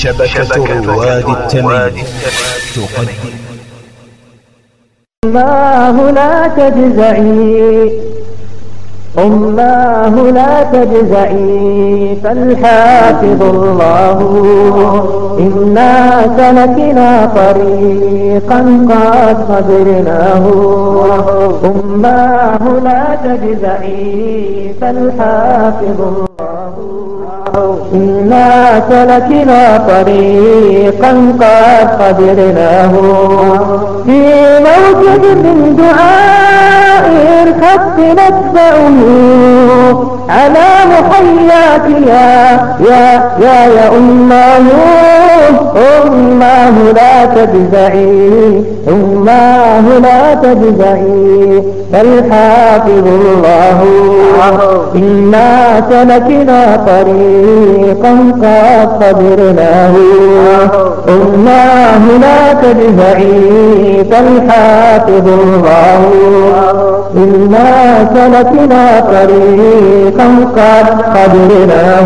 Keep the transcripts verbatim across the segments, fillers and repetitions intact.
شبكة رواد التمييز تقدم. أماه لا تجزعي، أماه لا تجزعي، فالحافظ الله. إنا سلكنا طريقا قد قدرناه. أماه لا تجزعي، فالحافظ الله. إنا سلكنا طريقا قد قدرناه. في موجب من دعاء الحق نتبعه، على محياك يا يا يا يا أماه. أماه لا تجزعي، أماه لا تجزعي، فالحافظ الله. إنا سلكنا طريقا قد قدرناه. أماه لا تجزعي، فالحافظ الله. إنا سلكنا طريقا قد قدرناه.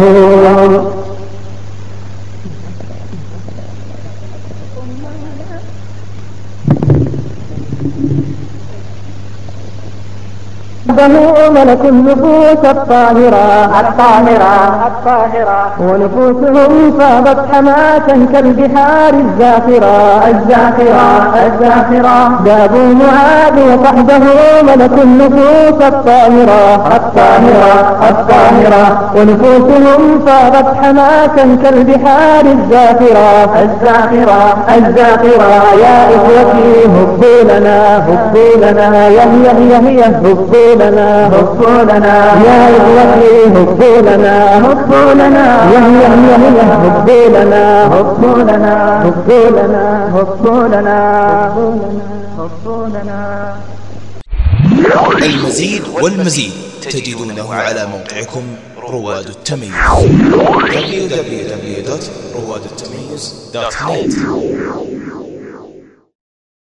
عنده ملك النفوس الطاهرة الطاهرة الطاهرة، ونفوسهم فاضت حماة كالبحار الزاخرة الزاخرة الزاخرة. جابوا معاذ وصحبه ملك النفوس الطاهرة الطاهرة الطاهرة، ونفوسهم فاضت حماة كالبحار الزاخرة الزاخرة الزاخرة. يا إخوتي هبوا لنا هبوا لنا، يه يه يه هبوا لنا هبوا لنا، يا إخوتي هبوا لنا هبوا لنا، يه يه يه هبوا لنا هبوا لنا هبوا لنا هبوا لنا هبوا لنا. المزيد والمزيد تجدونه على موقعكم رواد التمييز دبليو دبليو دبليو دوت رواد التمييز دوت نت.